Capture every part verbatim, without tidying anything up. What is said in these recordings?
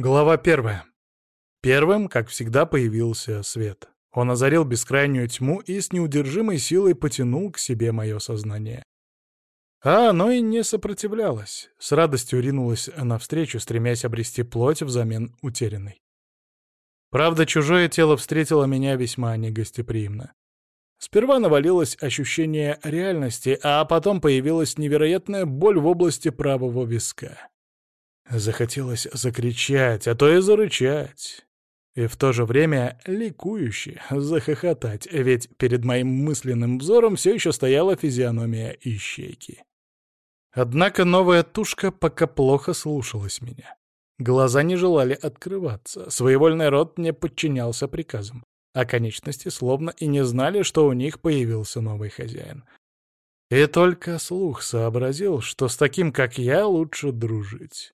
Глава первая. Первым, как всегда, появился свет. Он озарил бескрайнюю тьму и с неудержимой силой потянул к себе мое сознание. А оно и не сопротивлялось. С радостью ринулось навстречу, стремясь обрести плоть взамен утерянной. Правда, чужое тело встретило меня весьма негостеприимно. Сперва навалилось ощущение реальности, а потом появилась невероятная боль в области правого виска. Захотелось закричать, а то и зарычать. И в то же время ликующе захохотать, ведь перед моим мысленным взором все еще стояла физиономия ищейки. Однако новая тушка пока плохо слушалась меня. Глаза не желали открываться, своевольный рот не подчинялся приказам, а конечности словно и не знали, что у них появился новый хозяин. И только слух сообразил, что с таким, как я, лучше дружить.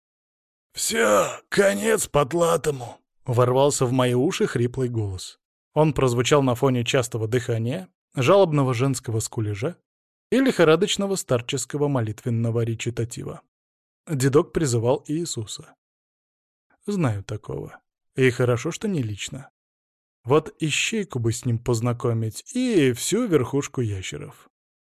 «Все, конец потлатому!» — ворвался в мои уши хриплый голос. Он прозвучал на фоне частого дыхания, жалобного женского скулежа и лихорадочного старческого молитвенного речитатива. Дедок призывал Иисуса. Знаю такого. И хорошо, что не лично. Вот ищейку бы с ним познакомить и всю верхушку ящеров.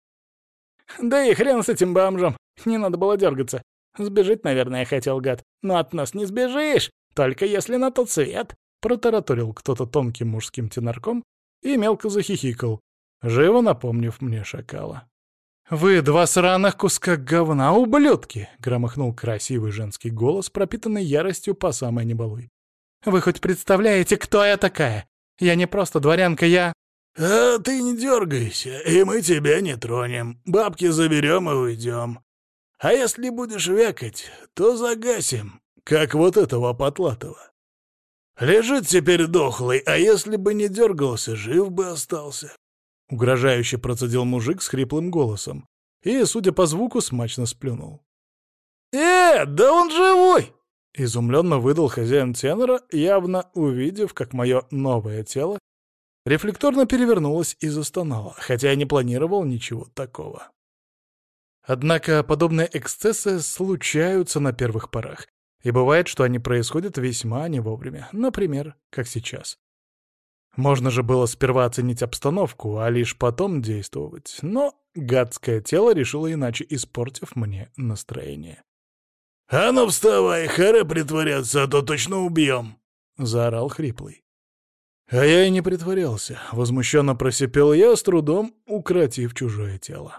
«Да и хрен с этим бомжом! Не надо было дергаться. Сбежать, наверное, хотел гад. Но от нас не сбежишь, только если на тот свет!» Протараторил кто-то тонким мужским тенорком и мелко захихикал, живо напомнив мне шакала. «Вы два сраных куска говна, ублюдки!» — громыхнул красивый женский голос, пропитанный яростью по самой небалуй. «Вы хоть представляете, кто я такая? Я не просто дворянка, я...» «А ты не дергайся, и мы тебя не тронем. Бабки заберем и уйдем. А если будешь вякать, то загасим, как вот этого потлатого. Лежит теперь дохлый, а если бы не дергался, жив бы остался». Угрожающе процедил мужик с хриплым голосом и, судя по звуку, смачно сплюнул. «Э, да он живой!» Изумленно выдал хозяин тенора, явно увидев, как мое новое тело рефлекторно перевернулось и застонало, хотя я не планировал ничего такого. Однако подобные эксцессы случаются на первых порах, и бывает, что они происходят весьма не вовремя, например, как сейчас. Можно же было сперва оценить обстановку, а лишь потом действовать, но гадское тело решило иначе, испортив мне настроение. «А ну вставай, харе притворяться, а то точно убьем!» — заорал хриплый. А я и не притворялся, возмущенно просипел я, с трудом укротив чужое тело.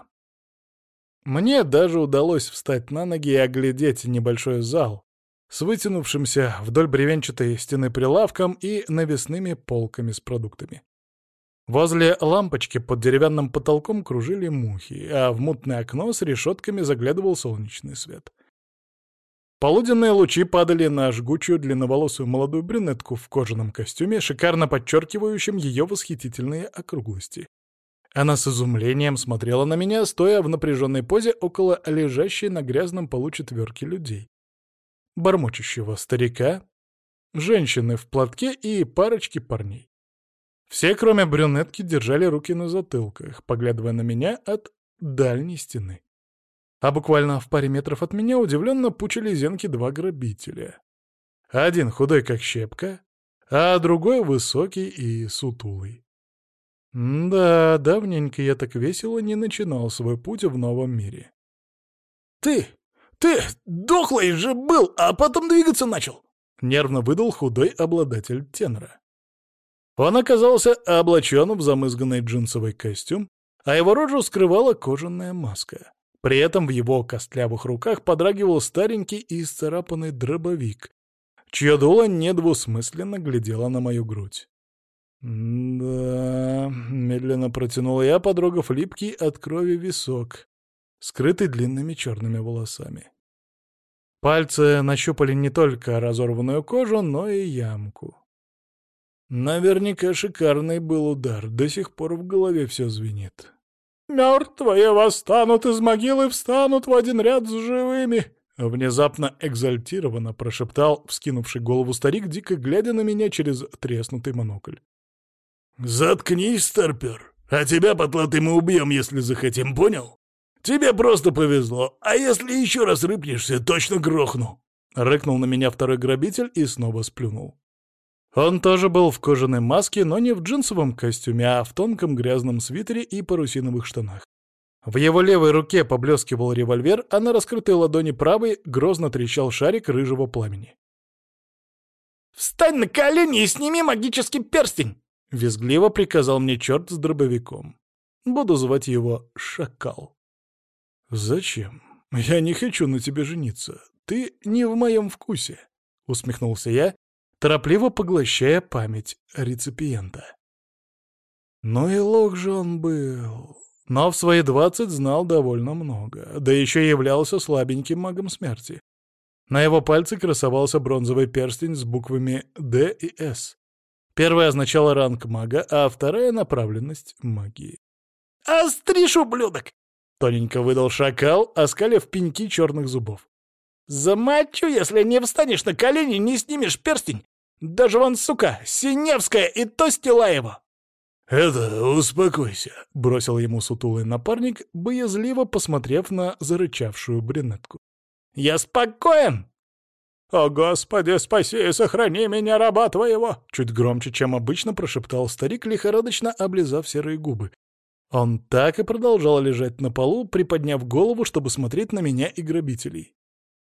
Мне даже удалось встать на ноги и оглядеть небольшой зал с вытянувшимся вдоль бревенчатой стены прилавком и навесными полками с продуктами. Возле лампочки под деревянным потолком кружили мухи, а в мутное окно с решетками заглядывал солнечный свет. Полуденные лучи падали на жгучую длинноволосую молодую брюнетку в кожаном костюме, шикарно подчеркивающем ее восхитительные округлости. Она с изумлением смотрела на меня, стоя в напряженной позе около лежащей на грязном полу четверки людей. Бормочущего старика, женщины в платке и парочки парней. Все, кроме брюнетки, держали руки на затылках, поглядывая на меня от дальней стены. А буквально в паре метров от меня удивленно пучили зенки два грабителя. Один худой как щепка, а другой высокий и сутулый. Да, давненько я так весело не начинал свой путь в новом мире. «Ты, ты дохлый же был, а потом двигаться начал!» — нервно выдал худой обладатель тенора. Он оказался облачен в замызганный джинсовый костюм, а его рожу скрывала кожаная маска. При этом в его костлявых руках подрагивал старенький и исцарапанный дробовик, чье дуло недвусмысленно глядело на мою грудь. «Да...» — медленно протянул я, подрогав липкий от крови висок, скрытый длинными черными волосами. Пальцы нащупали не только разорванную кожу, но и ямку. Наверняка шикарный был удар, до сих пор в голове все звенит. «Мертвые восстанут из могилы, встанут в один ряд с живыми!» Внезапно экзальтированно прошептал вскинувший голову старик, дико глядя на меня через треснутый монокль. «Заткнись, старпер, а тебя, потлатый, мы убьем, если захотим, понял? Тебе просто повезло, а если еще раз рыпнешься, точно грохну!» Рыкнул на меня второй грабитель и снова сплюнул. Он тоже был в кожаной маске, но не в джинсовом костюме, а в тонком грязном свитере и парусиновых штанах. В его левой руке поблескивал револьвер, а на раскрытой ладони правой грозно трещал шарик рыжего пламени. «Встань на колени и сними магический перстень!» — визгливо приказал мне черт с дробовиком. Буду звать его Шакал. «Зачем? Я не хочу на тебе жениться. Ты не в моем вкусе», — усмехнулся я, торопливо поглощая память реципиента. Ну и лох же он был. Но в свои двадцать знал довольно много, да еще и являлся слабеньким магом смерти. На его пальце красовался бронзовый перстень с буквами «Д» и «С». Первая означала ранг мага, а вторая — направленность магии. «Остришь, ублюдок!» — тоненько выдал Шакал, оскалив пеньки черных зубов. «Замочу, если не встанешь на колени, не снимешь перстень! Даже вон, сука, Синевская и то сняла его!» «Это, успокойся», — бросил ему сутулый напарник, боязливо посмотрев на зарычавшую брюнетку. «Я спокоен!» «О, Господи, спаси и сохрани меня, раба твоего!» Чуть громче, чем обычно, прошептал старик, лихорадочно облизав серые губы. Он так и продолжал лежать на полу, приподняв голову, чтобы смотреть на меня и грабителей.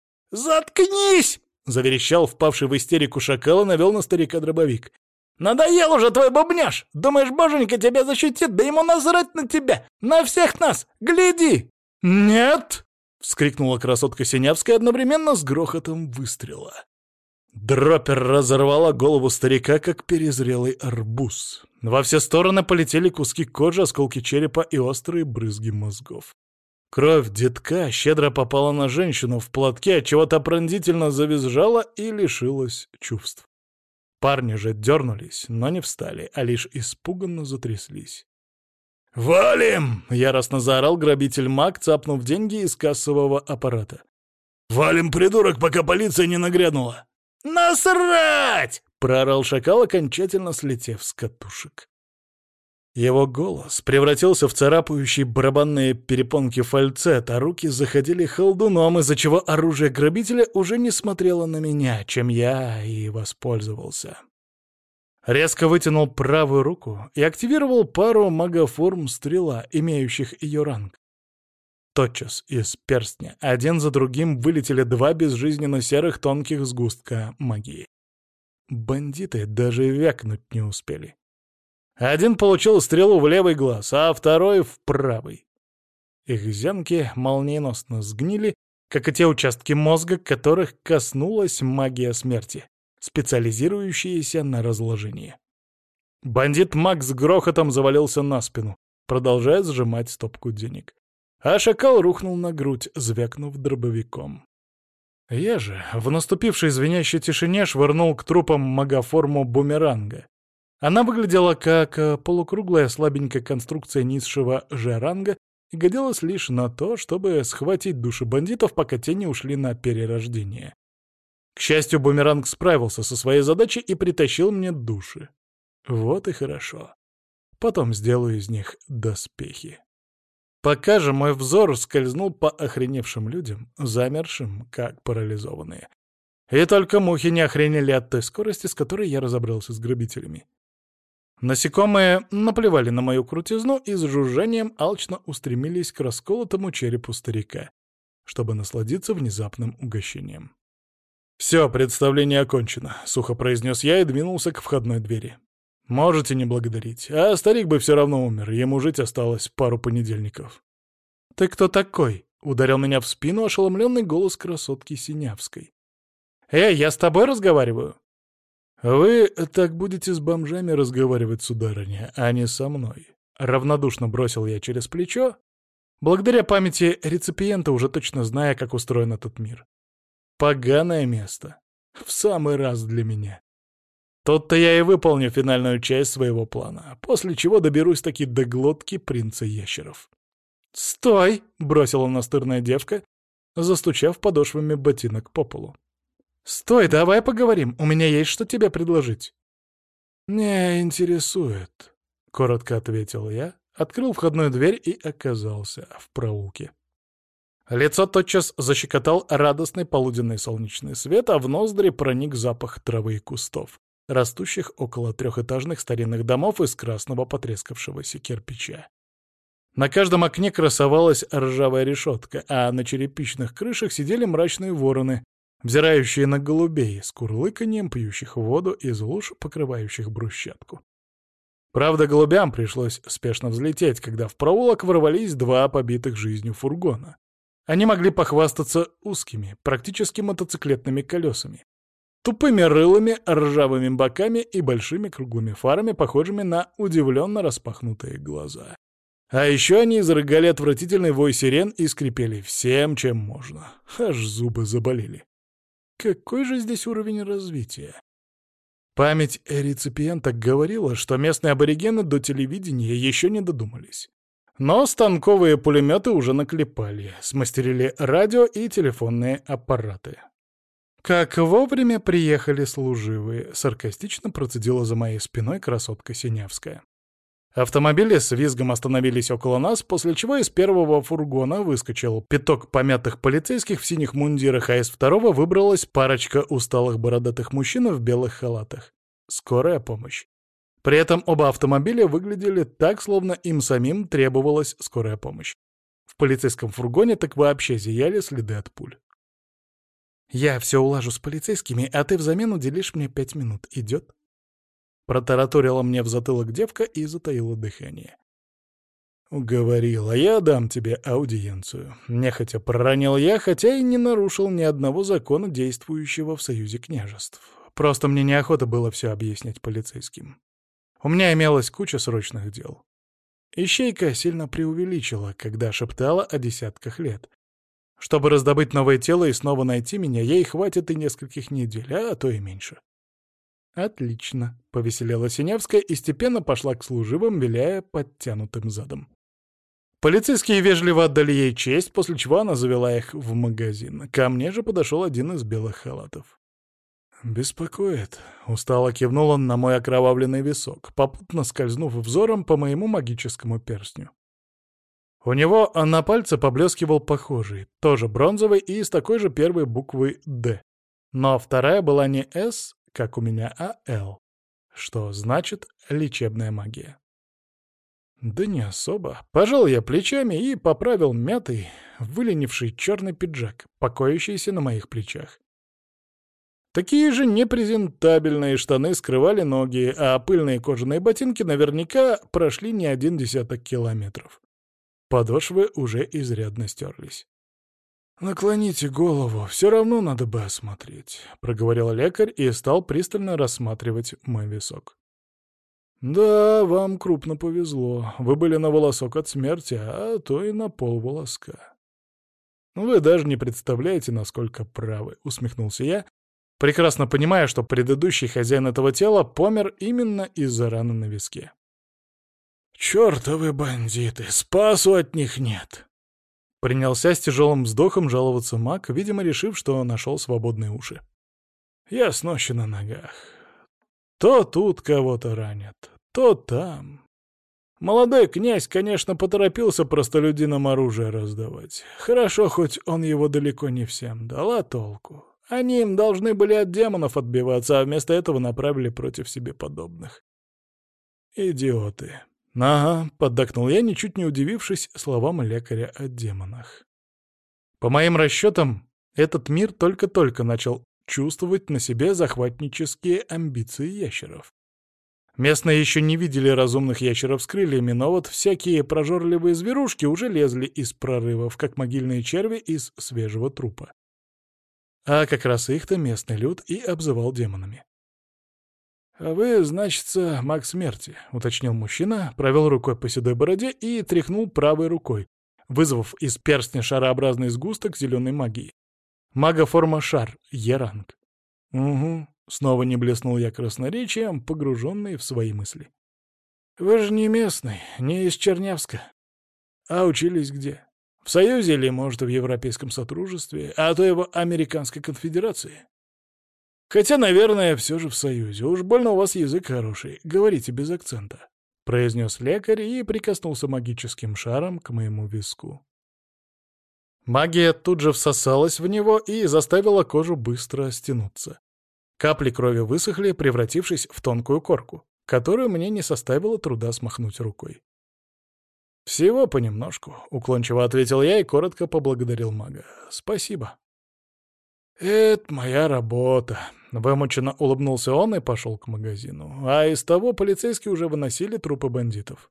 «Заткнись!» — заверещал впавший в истерику Шакал и навел на старика дробовик. «Надоел уже твой бубняж! Думаешь, боженька тебя защитит? Да ему насрать на тебя! На всех нас! Гляди!» «Нет!» — вскрикнула красотка Синявская одновременно с грохотом выстрела. Дроппер разорвала голову старика, как перезрелый арбуз. Во все стороны полетели куски кожи, осколки черепа и острые брызги мозгов. Кровь детка щедро попала на женщину в платке, отчего-то пронзительно завизжала и лишилась чувств. Парни же дернулись, но не встали, а лишь испуганно затряслись. «Валим!» — яростно заорал грабитель-маг, цапнув деньги из кассового аппарата. «Валим, придурок, пока полиция не нагрянула!» «Насрать!» — проорал Шакал, окончательно слетев с катушек. Его голос превратился в царапающий барабанные перепонки фальцет, а руки заходили холдуном, из-за чего оружие грабителя уже не смотрело на меня, чем я и воспользовался. Резко вытянул правую руку и активировал пару магоформ стрела, имеющих ее ранг. Тотчас из перстня один за другим вылетели два безжизненно серых тонких сгустка магии. Бандиты даже вякнуть не успели. Один получил стрелу в левый глаз, а второй — в правый. Их зенки молниеносно сгнили, как и те участки мозга, которых коснулась магия смерти, специализирующаяся на разложении. Бандит-маг с грохотом завалился на спину, продолжая сжимать стопку денег. А Шакал рухнул на грудь, звякнув дробовиком. Я же, в наступившей звенящей тишине, швырнул к трупам магоформу бумеранга. Она выглядела как полукруглая слабенькая конструкция низшего же-ранга и годилась лишь на то, чтобы схватить души бандитов, пока те не ушли на перерождение. К счастью, бумеранг справился со своей задачей и притащил мне души. Вот и хорошо. Потом сделаю из них доспехи. Пока же мой взор скользнул по охреневшим людям, замершим, как парализованные. И только мухи не охренели от той скорости, с которой я разобрался с грабителями. Насекомые наплевали на мою крутизну и с жужжанием алчно устремились к расколотому черепу старика, чтобы насладиться внезапным угощением. «Все, представление окончено», — сухо произнес я и двинулся к входной двери. «Можете не благодарить, а старик бы все равно умер, ему жить осталось пару понедельников». «Ты кто такой?» — ударил меня в спину ошеломленный голос красотки Синявской. «Эй, я с тобой разговариваю?» «Вы так будете с бомжами разговаривать, сударыня, а не со мной», — равнодушно бросил я через плечо, благодаря памяти реципиента, уже точно зная, как устроен этот мир. Поганое место. В самый раз для меня. Тут-то я и выполню финальную часть своего плана, после чего доберусь-таки до глотки принца ящеров. «Стой!» — бросила настырная девка, застучав подошвами ботинок по полу. «Стой, давай поговорим, у меня есть что тебе предложить». «Не интересует», — коротко ответил я, открыл входную дверь и оказался в проулке. Лицо тотчас защекотал радостный полуденный солнечный свет, а в ноздри проник запах травы и кустов, растущих около трехэтажных старинных домов из красного потрескавшегося кирпича. На каждом окне красовалась ржавая решетка, а на черепичных крышах сидели мрачные вороны, взирающие на голубей с курлыканьем, пьющих воду из луж, покрывающих брусчатку. Правда, голубям пришлось спешно взлететь, когда в проулок ворвались два побитых жизнью фургона. Они могли похвастаться узкими, практически мотоциклетными колесами, тупыми рылами, ржавыми боками и большими круглыми фарами, похожими на удивленно распахнутые глаза. А еще они изрыгали отвратительный вой сирен и скрипели всем, чем можно. Аж зубы заболели. Какой же здесь уровень развития? Память реципиента говорила, что местные аборигены до телевидения еще не додумались. Но станковые пулеметы уже наклепали, смастерили радио и телефонные аппараты. «Как вовремя приехали служивые», — саркастично процедила за моей спиной красотка Синявская. Автомобили с визгом остановились около нас, после чего из первого фургона выскочил пяток помятых полицейских в синих мундирах, а из второго выбралась парочка усталых бородатых мужчин в белых халатах. Скорая помощь. При этом оба автомобиля выглядели так, словно им самим требовалась скорая помощь. В полицейском фургоне так вообще зияли следы от пуль. «Я все улажу с полицейскими, а ты взамен уделишь мне пять минут. Идет?» Протараторила мне в затылок девка и затаила дыхание. «Уговорила, я дам тебе аудиенцию». Нехотя проронил я, хотя и не нарушил ни одного закона, действующего в Союзе княжеств. Просто мне неохота было все объяснять полицейским. У меня имелась куча срочных дел. Ищейка сильно преувеличила, когда шептала о десятках лет. Чтобы раздобыть новое тело и снова найти меня, ей хватит и нескольких недель, а то и меньше. «Отлично», — повеселела Синявская и степенно пошла к служивым, виляя подтянутым задом. Полицейские вежливо отдали ей честь, после чего она завела их в магазин. Ко мне же подошел один из белых халатов. «Беспокоит», — устало кивнул он на мой окровавленный висок, попутно скользнув взором по моему магическому перстню. У него на пальце поблескивал похожий, тоже бронзовый и с такой же первой буквой «Д». Но вторая была не «С», как у меня, а «Л», что значит «лечебная магия». Да не особо. Пожал я плечами и поправил мятый, выленивший черный пиджак, покоящийся на моих плечах. Такие же непрезентабельные штаны скрывали ноги, а пыльные кожаные ботинки наверняка прошли не один десяток километров. Подошвы уже изрядно стерлись. «Наклоните голову, все равно надо бы осмотреть», — проговорил лекарь и стал пристально рассматривать мой висок. «Да, вам крупно повезло. Вы были на волосок от смерти, а то и на полволоска». «Вы даже не представляете, насколько правы», — усмехнулся я, прекрасно понимая, что предыдущий хозяин этого тела помер именно из-за раны на виске. «Чёртовы бандиты! Спасу от них нет!» Принялся с тяжелым вздохом жаловаться маг, видимо, решив, что нашел свободные уши. «Я с ночи на ногах. То тут кого-то ранят, то там. Молодой князь, конечно, поторопился простолюдинам оружие раздавать. Хорошо, хоть он его далеко не всем дал, а толку? Они им должны были от демонов отбиваться, а вместо этого направили против себе подобных. Идиоты!» «Ага», — поддакнул я, ничуть не удивившись словам лекаря о демонах. По моим расчетам, этот мир только-только начал чувствовать на себе захватнические амбиции ящеров. Местные еще не видели разумных ящеров с крыльями, но вот всякие прожорливые зверушки уже лезли из прорывов, как могильные черви из свежего трупа. А как раз их-то местный люд и обзывал демонами. «А вы, значится, маг смерти», — уточнил мужчина, провел рукой по седой бороде и тряхнул правой рукой, вызвав из перстня шарообразный сгусток зеленой магии. Мага форма шар, Е-ранг. «Угу», — снова не блеснул я красноречием, погруженный в свои мысли. «Вы же не местный, не из Чернявска. А учились где? В Союзе или, может, в Европейском Сотрудничестве, а то и в Американской Конфедерации? Хотя, наверное, все же в Союзе. Уж больно у вас язык хороший. Говорите без акцента», — произнес лекарь и прикоснулся магическим шаром к моему виску. Магия тут же всосалась в него и заставила кожу быстро стянуться. Капли крови высохли, превратившись в тонкую корку, которую мне не составило труда смахнуть рукой. «Всего понемножку», — уклончиво ответил я и коротко поблагодарил мага. «Спасибо». «Это моя работа», — вымученно улыбнулся он и пошел к магазину. А из того полицейские уже выносили трупы бандитов.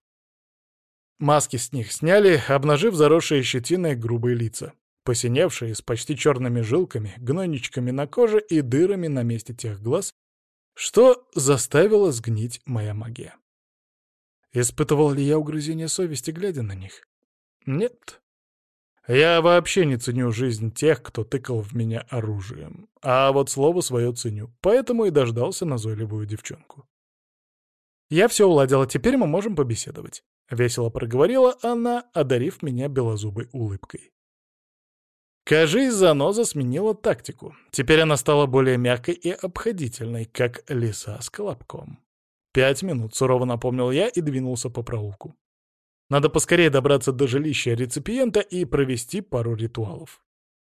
Маски с них сняли, обнажив заросшие щетиной грубые лица, посиневшие с почти черными жилками, гнойничками на коже и дырами на месте тех глаз, что заставила сгнить моя магия. Испытывал ли я угрызение совести, глядя на них? Нет. Я вообще не ценю жизнь тех, кто тыкал в меня оружием. А вот слово свое ценю, поэтому и дождался назойливую девчонку. «Я все уладила, теперь мы можем побеседовать», — весело проговорила она, одарив меня белозубой улыбкой. Кажись, заноза сменила тактику. Теперь она стала более мягкой и обходительной, как лиса с колобком. «Пять минут», — сурово напомнил я и двинулся по проулку. Надо поскорее добраться до жилища реципиента и провести пару ритуалов.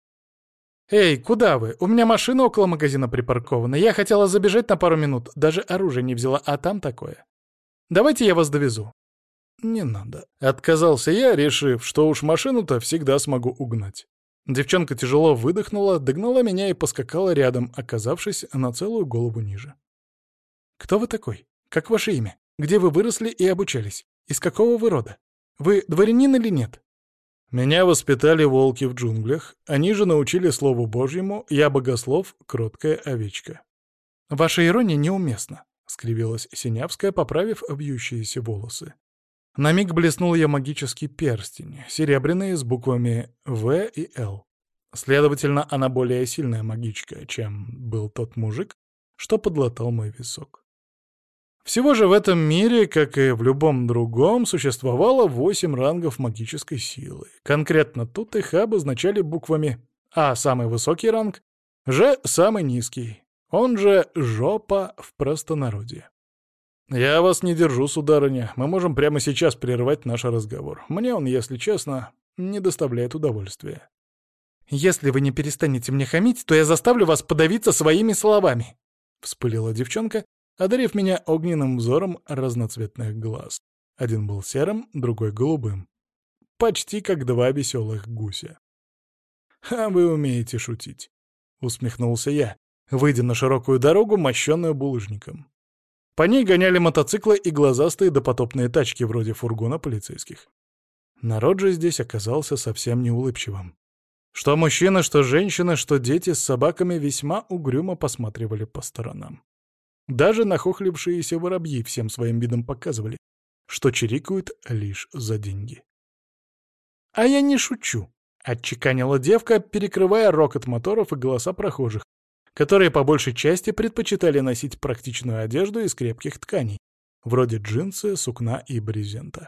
«Эй, куда вы? У меня машина около магазина припаркована. Я хотела забежать на пару минут, даже оружие не взяла, а там такое. Давайте я вас довезу». «Не надо», — отказался я, решив, что уж машину-то всегда смогу угнать. Девчонка тяжело выдохнула, догнала меня и поскакала рядом, оказавшись на целую голову ниже. «Кто вы такой? Как ваше имя? Где вы выросли и обучались? Из какого вы рода? Вы дворянин или нет?» Меня воспитали волки в джунглях, они же научили слову Божьему, я богослов, кроткая овечка. «Ваша ирония неуместна», — скривилась Синявская, поправив вьющиеся волосы. На миг блеснул я магический перстень, серебряный с буквами «В» и «Л». Следовательно, она более сильная магичка, чем был тот мужик, что подлатал мой висок. Всего же в этом мире, как и в любом другом, существовало восемь рангов магической силы. Конкретно тут их обозначали буквами А — самый высокий ранг, Ж — самый низкий, он же жопа в простонародье. «Я вас не держу, сударыня. Мы можем прямо сейчас прервать наш разговор. Мне он, если честно, не доставляет удовольствия». «Если вы не перестанете мне хамить, то я заставлю вас подавиться своими словами», — вспылила девчонка, одарив меня огненным взором разноцветных глаз. Один был серым, другой — голубым. Почти как два веселых гуся. «А вы умеете шутить», — усмехнулся я, выйдя на широкую дорогу, мощенную булыжником. По ней гоняли мотоциклы и глазастые допотопные тачки вроде фургона полицейских. Народ же здесь оказался совсем неулыбчивым. Что мужчины, что женщины, что дети с собаками весьма угрюмо посматривали по сторонам. Даже нахохлившиеся воробьи всем своим видом показывали, что чирикают лишь за деньги. «А я не шучу», — отчеканила девка, перекрывая рокот моторов и голоса прохожих, которые по большей части предпочитали носить практичную одежду из крепких тканей, вроде джинсы, сукна и брезента.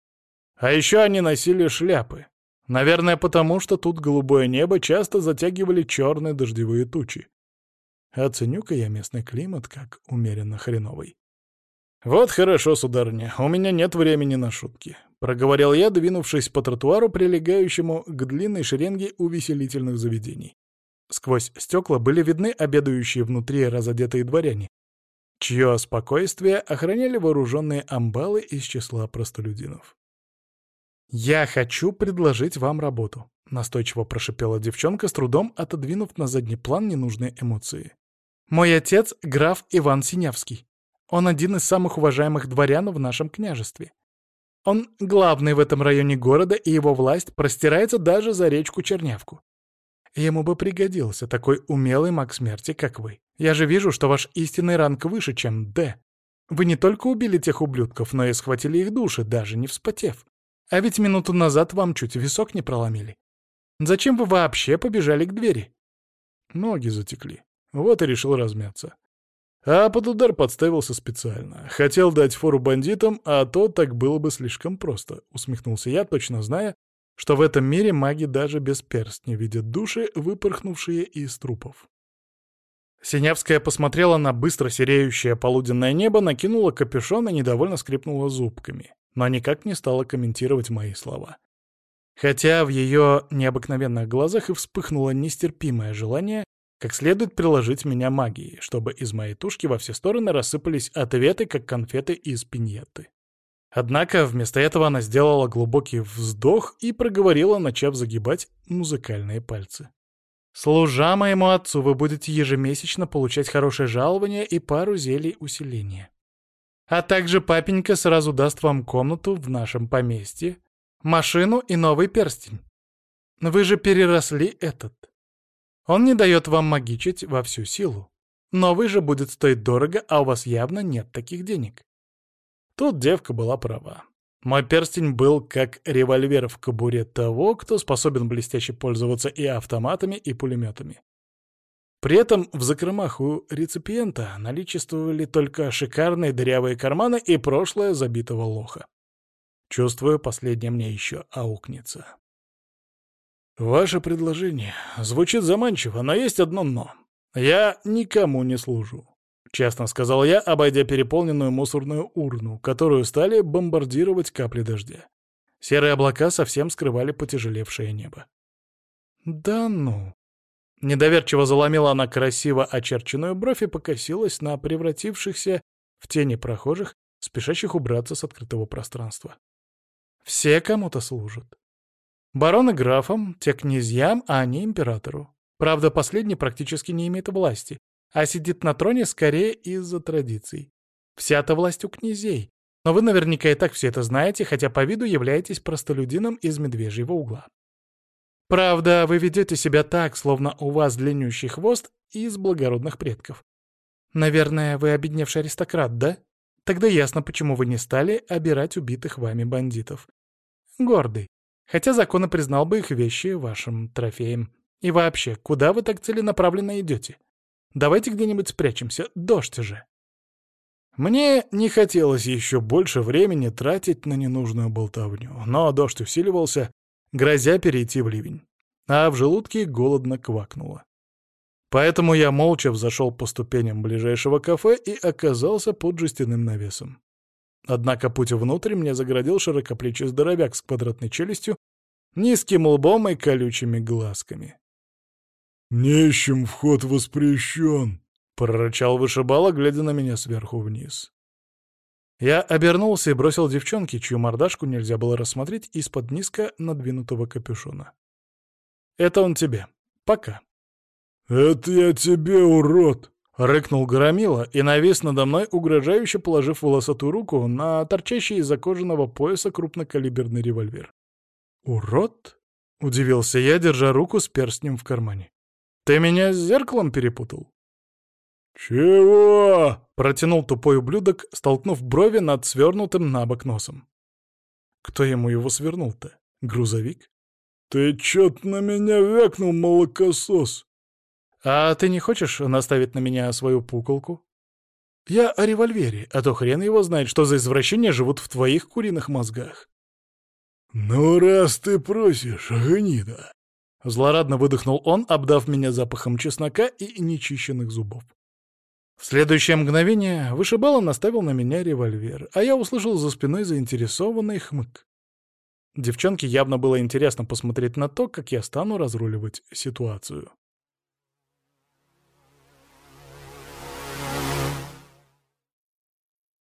А еще они носили шляпы. Наверное, потому что тут голубое небо часто затягивали черные дождевые тучи. Оценю-ка я местный климат как умеренно хреновый. «Вот хорошо, сударыня, у меня нет времени на шутки», — проговорил я, двинувшись по тротуару, прилегающему к длинной шеренге увеселительных заведений. Сквозь стекла были видны обедающие внутри разодетые дворяне, чье спокойствие охраняли вооруженные амбалы из числа простолюдинов. «Я хочу предложить вам работу», — настойчиво прошипела девчонка, с трудом отодвинув на задний план ненужные эмоции. «Мой отец — граф Иван Синявский. Он один из самых уважаемых дворян в нашем княжестве. Он главный в этом районе города, и его власть простирается даже за речку Чернявку. Ему бы пригодился такой умелый маг смерти, как вы. Я же вижу, что ваш истинный ранг выше, чем Д. Вы не только убили тех ублюдков, но и схватили их души, даже не вспотев. А ведь минуту назад вам чуть висок не проломили. Зачем вы вообще побежали к двери?» Ноги затекли. Вот и решил размяться. А под удар подставился специально. Хотел дать фору бандитам, а то так было бы слишком просто, усмехнулся я, точно зная, что в этом мире маги даже без перстня видят души, выпорхнувшие из трупов. Синявская посмотрела на быстро сереющее полуденное небо, накинула капюшон и недовольно скрипнула зубками, но никак не стала комментировать мои слова. Хотя в ее необыкновенных глазах и вспыхнуло нестерпимое желание как следует приложить меня магией, чтобы из моей тушки во все стороны рассыпались ответы, как конфеты из пиньеты. Однако вместо этого она сделала глубокий вздох и проговорила, начав загибать музыкальные пальцы. «Служа моему отцу, вы будете ежемесячно получать хорошее жалование и пару зелий усиления. А также папенька сразу даст вам комнату в нашем поместье, машину и новый перстень. Вы же переросли этот. Он не дает вам магичить во всю силу. Новый же будет стоить дорого, а у вас явно нет таких денег». Тут девка была права. Мой перстень был как револьвер в кобуре того, кто способен блестяще пользоваться и автоматами, и пулеметами. При этом в закромах у реципиента наличествовали только шикарные дырявые карманы и прошлое забитого лоха. Чувствую, последнее мне еще аукнется. Ваше предложение звучит заманчиво, но есть одно «но». Я никому не служу. Честно сказал я, обойдя переполненную мусорную урну, которую стали бомбардировать капли дождя. Серые облака совсем скрывали потяжелевшее небо. «Да ну!» Недоверчиво заломила она красиво очерченную бровь и покосилась на превратившихся в тени прохожих, спешащих убраться с открытого пространства. «Все кому-то служат. Бароны графам, те князьям, а они императору. Правда, последний практически не имеет власти, а сидит на троне скорее из-за традиций. Вся-то власть у князей. Но вы наверняка и так все это знаете, хотя по виду являетесь простолюдином из медвежьего угла. Правда, вы ведете себя так, словно у вас длиннющий хвост из благородных предков. Наверное, вы обедневший аристократ, да? Тогда ясно, почему вы не стали обирать убитых вами бандитов. Гордый. Хотя закон и признал бы их вещи вашим трофеем. И вообще, куда вы так целенаправленно идете? Давайте где-нибудь спрячемся, дождь же. Мне не хотелось еще больше времени тратить на ненужную болтовню, но дождь усиливался, грозя перейти в ливень, а в желудке голодно квакнуло. Поэтому я молча взошел по ступеням ближайшего кафе и оказался под жестяным навесом. Однако путь внутрь мне загородил широкоплечий здоровяк с квадратной челюстью, низким лбом и колючими глазками. «Нищим вход воспрещен», — прорычал вышибала, глядя на меня сверху вниз. Я обернулся и бросил девчонке, чью мордашку нельзя было рассмотреть из-под низко надвинутого капюшона. «Это он тебе. Пока». «Это я тебе, урод!» — рыкнул Громила и навис надо мной, угрожающе положив волосатую руку на торчащий из-за кожаного пояса крупнокалиберный револьвер. «Урод?» — удивился я, держа руку с перстнем в кармане. «Ты меня с зеркалом перепутал?» «Чего?» — протянул тупой ублюдок, столкнув брови над свернутым на бок носом. Кто ему его свернул-то? Грузовик? «Ты чё-то на меня вякнул, молокосос!» «А ты не хочешь наставить на меня свою пуколку?» «Я о револьвере, а то хрен его знает, что за извращения живут в твоих куриных мозгах». «Ну, раз ты просишь, гнида!» Злорадно выдохнул он, обдав меня запахом чеснока и нечищенных зубов. В следующее мгновение вышибала наставил на меня револьвер, а я услышал за спиной заинтересованный хмык. Девчонке явно было интересно посмотреть на то, как я стану разруливать ситуацию.